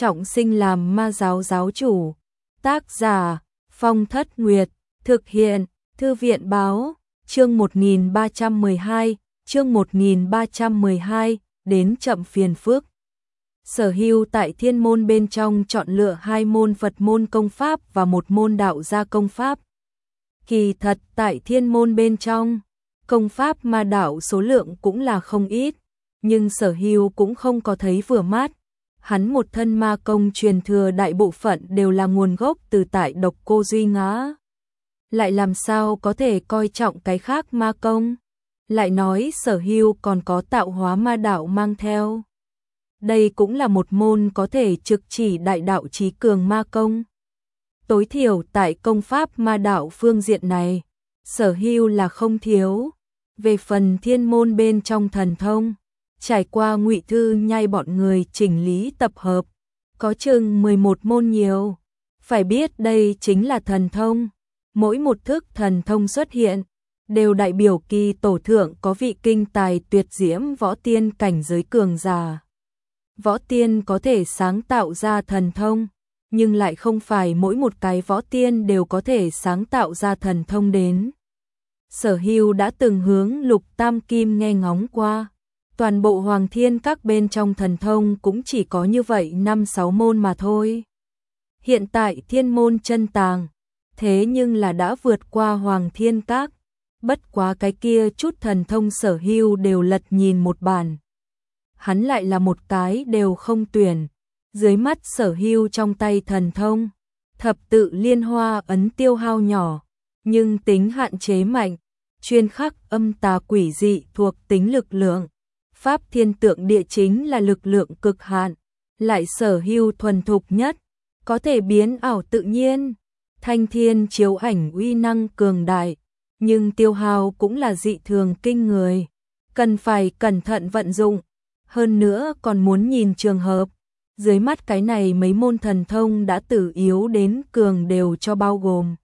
trọng sinh làm ma giáo giáo chủ. Tác giả Phong Thất Nguyệt, thực hiện Thư viện Báo, chương 1312, chương 1312, đến chậm phiền phức. Sở Hưu tại thiên môn bên trong chọn lựa 2 môn Phật môn công pháp và 1 môn đạo gia công pháp. Kỳ thật tại thiên môn bên trong, công pháp ma đạo số lượng cũng là không ít, nhưng Sở Hưu cũng không có thấy vừa mắt. Hắn một thân ma công truyền thừa đại bộ phận đều là nguồn gốc từ tại Độc Cô Duy Ngã. Lại làm sao có thể coi trọng cái khác ma công? Lại nói Sở Hưu còn có tạo hóa ma đạo mang theo. Đây cũng là một môn có thể trực chỉ đại đạo chí cường ma công. Tối thiểu tại công pháp ma đạo phương diện này, Sở Hưu là không thiếu. Về phần thiên môn bên trong thần thông, trải qua Ngụy Thư Nhai bọn người chỉnh lý tập hợp, có chừng 11 môn nhiều. Phải biết đây chính là thần thông, mỗi một thức thần thông xuất hiện, đều đại biểu kỳ tổ thượng có vị kinh tài tuyệt diễm võ tiên cảnh giới cường giả. Võ tiên có thể sáng tạo ra thần thông, nhưng lại không phải mỗi một cái võ tiên đều có thể sáng tạo ra thần thông đến. Sở Hưu đã từng hướng Lục Tam Kim nghe ngóng qua, toàn bộ Hoàng Thiên Các bên trong thần thông cũng chỉ có như vậy 5-6 môn mà thôi. Hiện tại thiên môn chân tàng, thế nhưng là đã vượt qua Hoàng Thiên Các, bất quá cái kia chút thần thông Sở Hưu đều lật nhìn một bản. Hắn lại là một cái đều không tuyển. Dưới mắt Sở Hưu trong tay thần thông, thập tự liên hoa ấn tiêu hao nhỏ, nhưng tính hạn chế mạnh, chuyên khắc âm tà quỷ dị thuộc tính lực lượng. Pháp thiên tượng địa chính là lực lượng cực hạn, lại Sở Hưu thuần thục nhất, có thể biến ảo tự nhiên. Thanh thiên chiếu ảnh uy năng cường đại, nhưng tiêu hao cũng là dị thường kinh người, cần phải cẩn thận vận dụng. Hơn nữa còn muốn nhìn trường hợp, dưới mắt cái này mấy môn thần thông đã từ yếu đến cường đều cho bao gồm.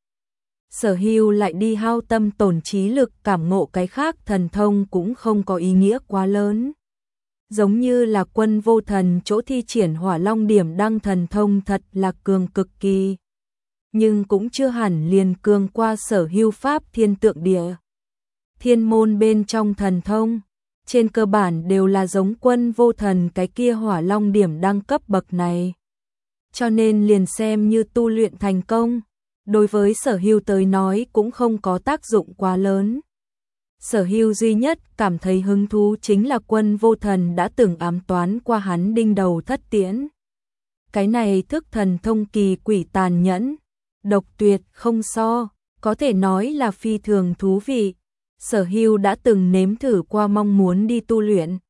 Sở Hưu lại đi hao tâm tổn trí lực cảm ngộ cái khác thần thông cũng không có ý nghĩa quá lớn. Giống như là Quân Vô Thần chỗ thi triển Hỏa Long Điểm Đăng thần thông thật là cường cực kỳ, nhưng cũng chưa hẳn liền cường qua Sở Hưu pháp thiên tượng địa. Thiên môn bên trong thần thông, trên cơ bản đều là giống Quân Vô Thần cái kia Hỏa Long Điểm Đăng cấp bậc này. Cho nên liền xem như tu luyện thành công, đối với Sở Hưu tới nói cũng không có tác dụng quá lớn. Sở Hưu duy nhất cảm thấy hứng thú chính là Quân Vô Thần đã từng ám toán qua hắn đinh đầu thất tiễn. Cái này thức thần thông kỳ quỷ tàn nhẫn, độc tuyệt không so, có thể nói là phi thường thú vị. Sở Hưu đã từng nếm thử qua mong muốn đi tu luyện.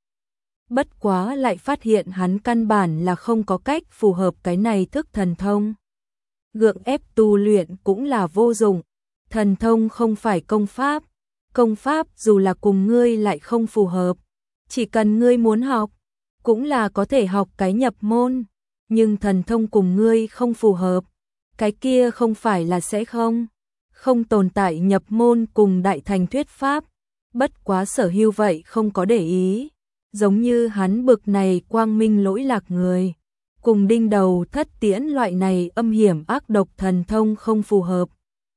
Bất quá lại phát hiện hắn căn bản là không có cách phù hợp cái này thức thần thông. Gượng ép tu luyện cũng là vô dụng, thần thông không phải công pháp. Công pháp dù là cùng ngươi lại không phù hợp, chỉ cần ngươi muốn học, cũng là có thể học cái nhập môn. Nhưng thần thông cùng ngươi không phù hợp, cái kia không phải là sẽ không tồn tại nhập môn cùng đại thành thuyết pháp. Bất quá Sở Hưu vậy không có để ý, giống như hắn bực này quang minh lỗi lạc người, cùng đinh đầu thất tiễn loại này âm hiểm ác độc thần thông không phù hợp.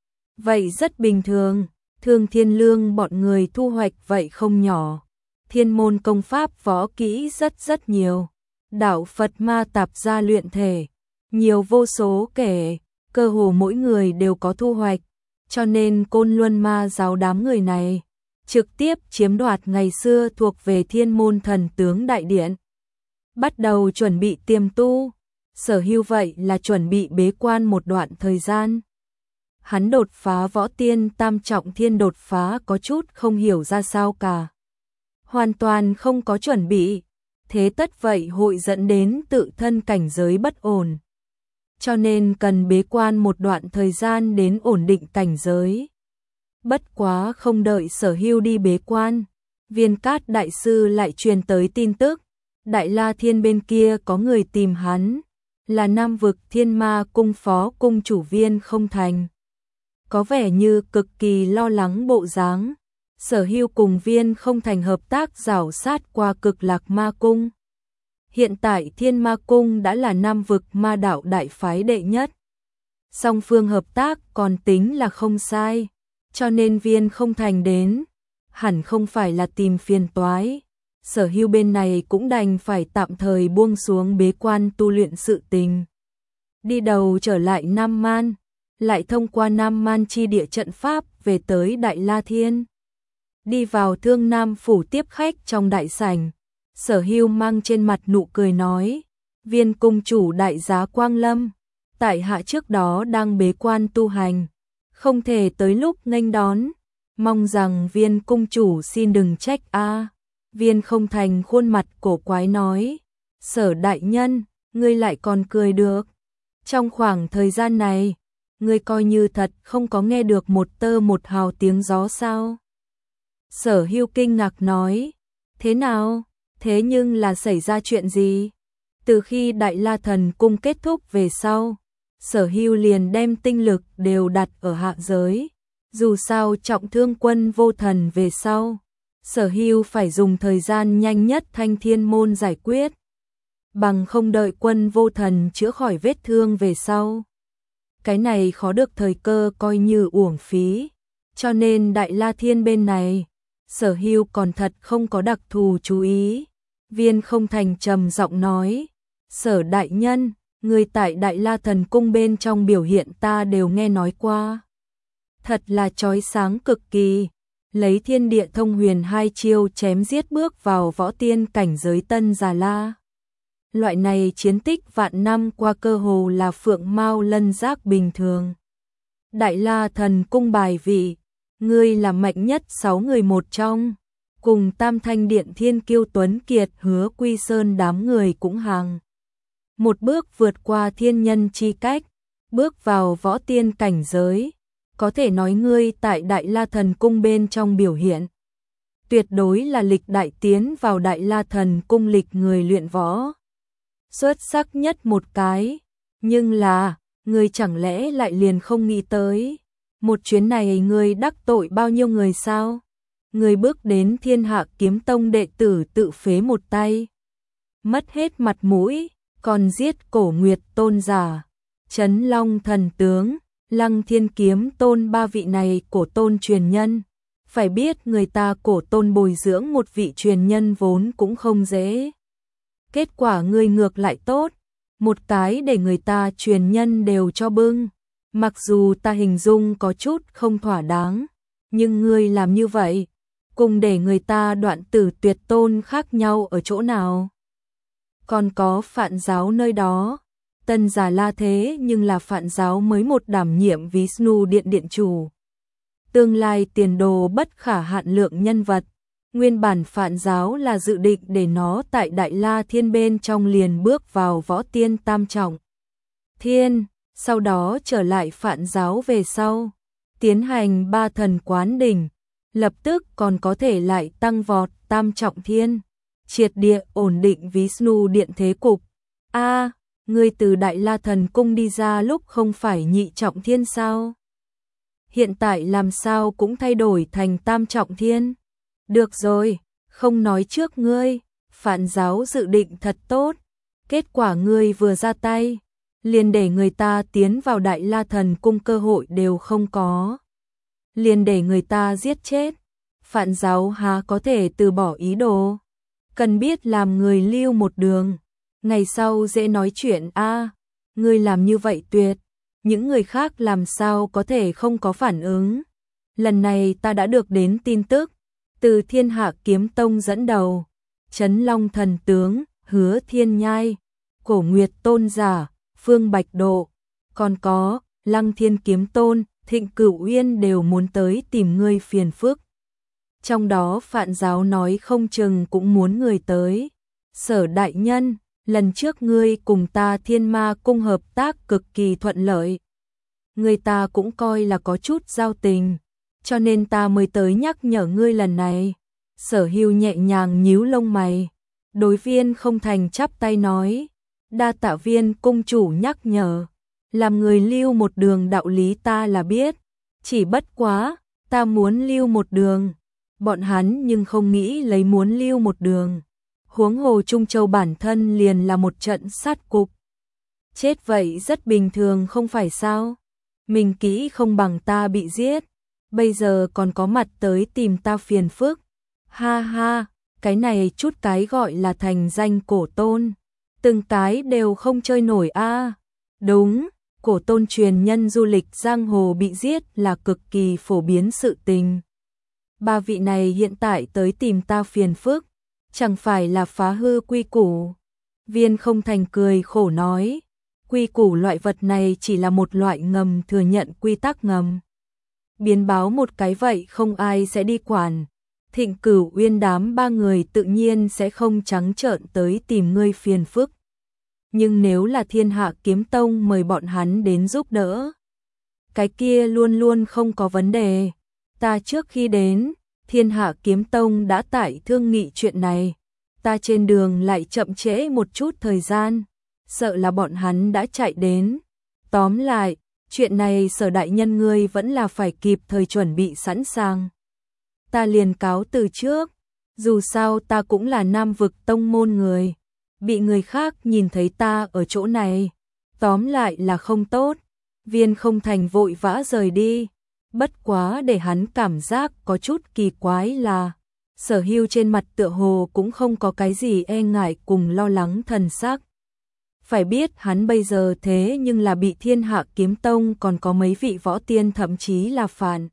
Vậy rất bình thường, Thương Thiên Lương bọn người thu hoạch vậy không nhỏ. Thiên môn công pháp võ kỹ rất nhiều, đạo Phật ma tạp gia luyện thể, nhiều vô số kể, cơ hồ mỗi người đều có thu hoạch. Cho nên Côn Luân ma giáo đám người này trực tiếp chiếm đoạt ngày xưa thuộc về thiên môn thần tướng đại điện. Bắt đầu chuẩn bị tiềm tu, Sở Hưu vậy là chuẩn bị bế quan một đoạn thời gian. Hắn đột phá võ tiên tam trọng thiên đột phá có chút không hiểu ra sao cả. Hoàn toàn không có chuẩn bị, thế tất vậy hội dẫn đến tự thân cảnh giới bất ổn. Cho nên cần bế quan một đoạn thời gian đến ổn định cảnh giới. Bất quá không đợi Sở Hưu đi bế quan, Viên Cát đại sư lại truyền tới tin tức, Đại La Thiên bên kia có người tìm hắn, là Nam vực Thiên Ma cung phó cung chủ Viên Không Thành. Có vẻ như cực kỳ lo lắng bộ dáng. Sở Hưu cùng Viên Không Thành hợp tác rảo sát qua Cực Lạc Ma cung. Hiện tại Thiên Ma Cung đã là Nam vực ma đạo đại phái đệ nhất. Song phương hợp tác còn tính là không sai, cho nên Viên Không Thành đến, hẳn không phải là tìm phiền toái. Sở Hưu bên này cũng đành phải tạm thời buông xuống bế quan tu luyện sự tình. Đi đầu trở lại Nam Man, lại thông qua Nam Man chi địa trận pháp về tới Đại La Thiên. Đi vào Thương Nam phủ tiếp khách trong đại sảnh, Sở Hưu mang trên mặt nụ cười nói: Viên cung chủ đại giá quang lâm, tại hạ trước đó đang bế quan tu hành, không thể tới lúc nghênh đón, mong rằng Viên cung chủ xin đừng trách a. Viên Không Thành khuôn mặt cổ quái nói: Sở đại nhân, ngươi lại còn cười được. Trong khoảng thời gian này, ngươi coi như thật không có nghe được một tơ một hào tiếng gió sao? Sở Hưu kinh ngạc nói: Thế nào? Thế nhưng là xảy ra chuyện gì? Từ khi Đại La Thần Cung kết thúc về sau, Sở Hưu liền đem tinh lực đều đặt ở hạ giới. Dù sao trọng thương Quân Vô Thần về sau, Sở Hưu phải dùng thời gian nhanh nhất thanh thiên môn giải quyết. Bằng không đợi Quân Vô Thần chữa khỏi vết thương về sau. Cái này khó được thời cơ coi như uổng phí. Cho nên Đại La Thiên bên này, Sở Hưu còn thật không có đặc thù chú ý. Viên Không Thành trầm giọng nói: Sở đại nhân, người tại Đại La Thần Cung bên trong biểu hiện ta đều nghe nói qua. Thật là chói sáng cực kỳ, lấy thiên địa thông huyền hai chiêu chém giết bước vào võ tiên cảnh giới tân già la. Loại này chiến tích vạn năm qua cơ hồ là phượng mao lân giác bình thường. Đại La Thần Cung bài vị, ngươi là mạnh nhất 6 người một trong, cùng Tam Thanh Điện Thiên Kiêu Tuấn Kiệt Hứa Quy Sơn đám người cũng hàng. Một bước vượt qua thiên nhân chi cách, bước vào võ tiên cảnh giới, có thể nói ngươi tại Đại La Thần Cung bên trong biểu hiện. Tuyệt đối là lịch đại tiến vào Đại La Thần Cung lịch người luyện võ. Xuất sắc nhất một cái, nhưng là, ngươi chẳng lẽ lại liền không nghĩ tới. Một chuyến này ngươi đắc tội bao nhiêu người sao? Ngươi bước đến Thiên Hạ Kiếm Tông đệ tử tự phế một tay. Mất hết mặt mũi, còn giết Cổ Nguyệt Tôn giả, Chấn Long Thần Tướng, Lăng Thiên Kiếm Tôn ba vị này cổ tôn truyền nhân. Phải biết người ta cổ tôn bồi dưỡng một vị truyền nhân vốn cũng không dễ. Kết quả ngươi ngược lại tốt, một cái để người ta truyền nhân đều cho bưng. Mặc dù ta hình dung có chút không thỏa đáng, nhưng ngươi làm như vậy, cùng để người ta đoạn tử tuyệt tôn khác nhau ở chỗ nào? Còn có Phạn giáo nơi đó, Tân Già La thế nhưng là Phạn giáo mới một đảm nhiệm Vishnu Điện điện chủ. Tương lai tiền đồ bất khả hạn lượng nhân vật, nguyên bản Phạn giáo là dự định để nó tại Đại La Thiên bên trong liền bước vào võ tiên tam trọng thiên, sau đó trở lại Phạn giáo về sau, tiến hành 3 thần quán đỉnh, lập tức còn có thể lại tăng vọt tam trọng thiên, triệt địa ổn định Vishnu Điện thế cục. Ngươi từ Đại La Thần Cung đi ra lúc không phải nhị trọng thiên sao? Hiện tại làm sao cũng thay đổi thành tam trọng thiên? Được rồi, không nói trước ngươi, Phạn giáo dự định thật tốt, kết quả ngươi vừa ra tay, liền để người ta tiến vào Đại La Thần Cung cơ hội đều không có. Liền để người ta giết chết, Phạn giáo há có thể từ bỏ ý đồ, cần biết làm người lưu một đường, ngày sau dễ nói chuyện ngươi làm như vậy tuyệt, những người khác làm sao có thể không có phản ứng. Lần này ta đã được đến tin tức, từ Thiên Hạ Kiếm Tông dẫn đầu, Chấn Long Thần Tướng, Hứa Thiên Nhai, Cổ Nguyệt Tôn giả, Phương Bạch Độ, còn có Lăng Thiên Kiếm Tôn, Thịnh Cửu Uyên đều muốn tới tìm ngươi phiền phức. Trong đó Phạn giáo nói không chừng cũng muốn người tới. Sở đại nhân, lần trước ngươi cùng ta Thiên Ma Cung hợp tác cực kỳ thuận lợi. Người ta cũng coi là có chút giao tình, cho nên ta mới tới nhắc nhở ngươi lần này. Sở Hưu nhẹ nhàng nhíu lông mày, đối Viên Không Thành chắp tay nói: đa tạ Viên cung chủ nhắc nhở, làm người lưu một đường đạo lý ta là biết, chỉ bất quá, ta muốn lưu một đường, bọn hắn nhưng không nghĩ lấy muốn lưu một đường, Huống hồ Trung Châu bản thân liền là một trận sát cục. Chết vậy rất bình thường không phải sao? Mình kỹ không bằng ta bị giết, bây giờ còn có mặt tới tìm ta phiền phức. Ha ha, cái này chút cái gọi là thành danh cổ tôn, từng cái đều không chơi nổi a. Đúng, cổ tôn truyền nhân du lịch giang hồ bị giết là cực kỳ phổ biến sự tình. Ba vị này hiện tại tới tìm ta phiền phức, chẳng phải là phá hư quy củ. Viên Không Thành cười khổ nói, quy củ loại vật này chỉ là một loại ngầm thừa nhận quy tắc ngầm. Biến báo một cái vậy không ai sẽ đi quản. Thịnh Cửu Uyên đám ba người tự nhiên sẽ không trắng trợn tới tìm ngươi phiền phức. Nhưng nếu là Thiên Hạ Kiếm Tông mời bọn hắn đến giúp đỡ, cái kia luôn luôn không có vấn đề. Ta trước khi đến, Thiên Hạ Kiếm Tông đã tại thương nghị chuyện này. Ta trên đường lại chậm trễ một chút thời gian, sợ là bọn hắn đã chạy đến. Tóm lại, chuyện này Sở đại nhân ngươi vẫn là phải kịp thời chuẩn bị sẵn sàng. Ta liền cáo từ trước, dù sao ta cũng là Nam vực tông môn người, bị người khác nhìn thấy ta ở chỗ này, tóm lại là không tốt. Viên Không Thành vội vã rời đi, bất quá để hắn cảm giác có chút kỳ quái là Sở Hưu trên mặt tựa hồ cũng không có cái gì e ngại cùng lo lắng thần sắc. Phải biết hắn bây giờ thế nhưng là bị Thiên Hạ Kiếm Tông còn có mấy vị võ tiên thậm chí là phản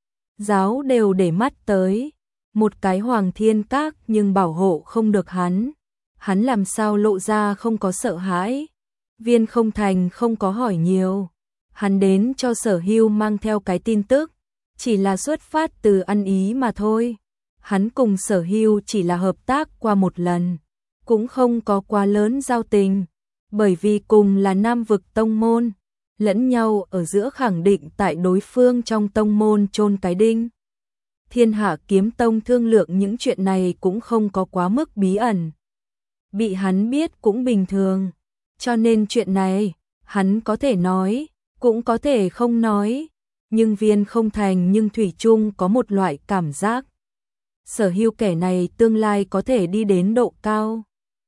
giáo đều để mắt tới. Một cái Hoàng Thiên Các nhưng bảo hộ không được hắn. Hắn làm sao lộ ra không có sợ hãi. Viên Không Thành không có hỏi nhiều. Hắn đến cho Sở Hưu mang theo cái tin tức, chỉ là xuất phát từ ăn ý mà thôi. Hắn cùng Sở Hưu chỉ là hợp tác qua một lần, cũng không có quá lớn giao tình, bởi vì cùng là Nam vực tông môn, lẫn nhau ở giữa khẳng định tại đối phương trong tông môn chôn cái đinh. Thiên Hạ Kiếm Tông thương lượng những chuyện này cũng không có quá mức bí ẩn. Bị hắn biết cũng bình thường, cho nên chuyện này, hắn có thể nói, cũng có thể không nói, nhưng Viên Không Thành nhưng thủy chung có một loại cảm giác. Sở Hưu kẻ này tương lai có thể đi đến độ cao.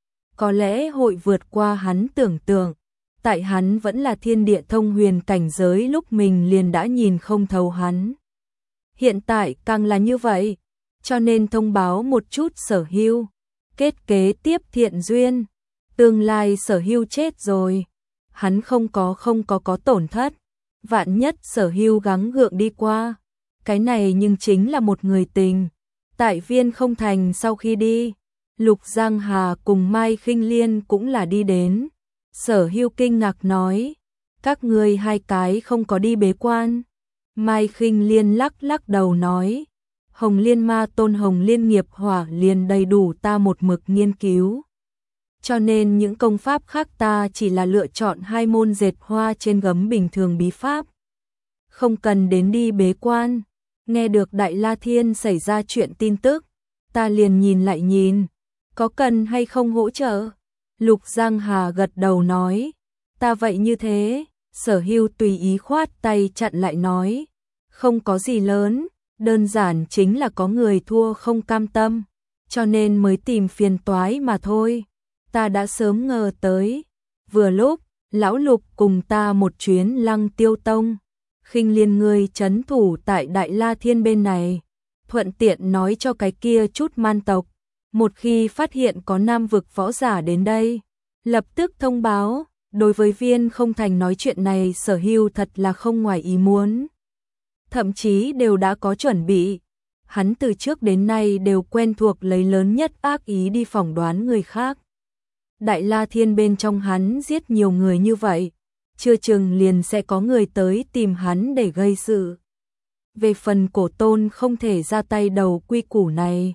Có lẽ hội vượt qua hắn tưởng tượng, tại hắn vẫn là thiên địa thông huyền cảnh giới lúc mình liền đã nhìn không thấu hắn. Hiện tại càng là như vậy, cho nên thông báo một chút Sở Hưu, kết kế tiếp thiện duyên. Tương lai Sở Hưu chết rồi, hắn không có tổn thất, vạn nhất Sở Hưu gắng gượng đi qua, cái này nhưng chính là một người tình. Tại Viên Không Thành sau khi đi, Lục Giang Hà cùng Mai Khinh Liên cũng là đi đến. Sở Hưu kinh ngạc nói, các ngươi hai cái không có đi bế quan. Mai Khinh Liên lắc lắc đầu nói, Hồng Liên Ma Tôn Hồng Liên Nghiệp Hỏa liền đầy đủ ta một mực nghiên cứu. Cho nên những công pháp khác ta chỉ là lựa chọn hai môn dệt hoa trên gấm bình thường bí pháp. Không cần đến đi bế quan. Nghe được Đại La Thiên xảy ra chuyện tin tức, ta liền nhìn lại nhìn, có cần hay không hỗ trợ? Lục Giang Hà gật đầu nói, ta vậy như thế. Sở Hưu tùy ý khoát tay chặn lại nói, không có gì lớn, đơn giản chính là có người thua không cam tâm, cho nên mới tìm phiền toái mà thôi. Ta đã sớm ngờ tới, vừa lúc, lão Lục cùng ta một chuyến Lăng Tiêu Tông. Khinh Liên ngươi trấn thủ tại Đại La Thiên bên này, thuận tiện nói cho cái kia chút man tộc, một khi phát hiện có Nam vực võ giả đến đây, lập tức thông báo. Đối với Viên Không Thành nói chuyện này Sở Hưu thật là không ngoài ý muốn, thậm chí đều đã có chuẩn bị. Hắn từ trước đến nay đều quen thuộc lấy lớn nhất ác ý đi phỏng đoán người khác. Đại La Thiên bên trong hắn giết nhiều người như vậy, chưa chừng liền sẽ có người tới tìm hắn để gây sự. Về phần cổ tôn không thể ra tay đầu quy củ này,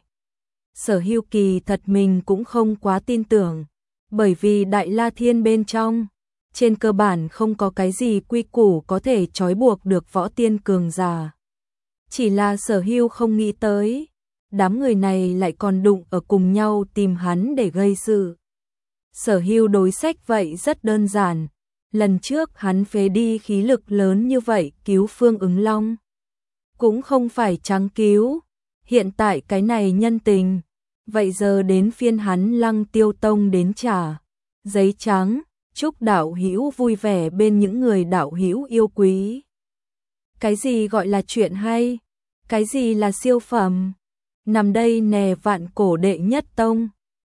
Sở Hưu kỳ thật mình cũng không quá tin tưởng, bởi vì Đại La Thiên bên trong, trên cơ bản không có cái gì quy củ có thể trói buộc được võ tiên cường giả. Chỉ là Sở Hưu không nghĩ tới, đám người này lại còn đụng ở cùng nhau tìm hắn để gây sự. Sở Hưu đối sách vậy rất đơn giản. Lần trước hắn phế đi khí lực lớn như vậy cứu Phương Ứng Long, cũng không phải trắng cứu. Hiện tại cái này nhân tình, Vậy giờ đến phiên hắn Lăng Tiêu Tông đến trả giấy trắng, chúc đạo hữu vui vẻ bên những người đạo hữu yêu quý. Cái gì gọi là chuyện hay? Cái gì là siêu phẩm? Nằm đây nè vạn cổ đệ nhất tông.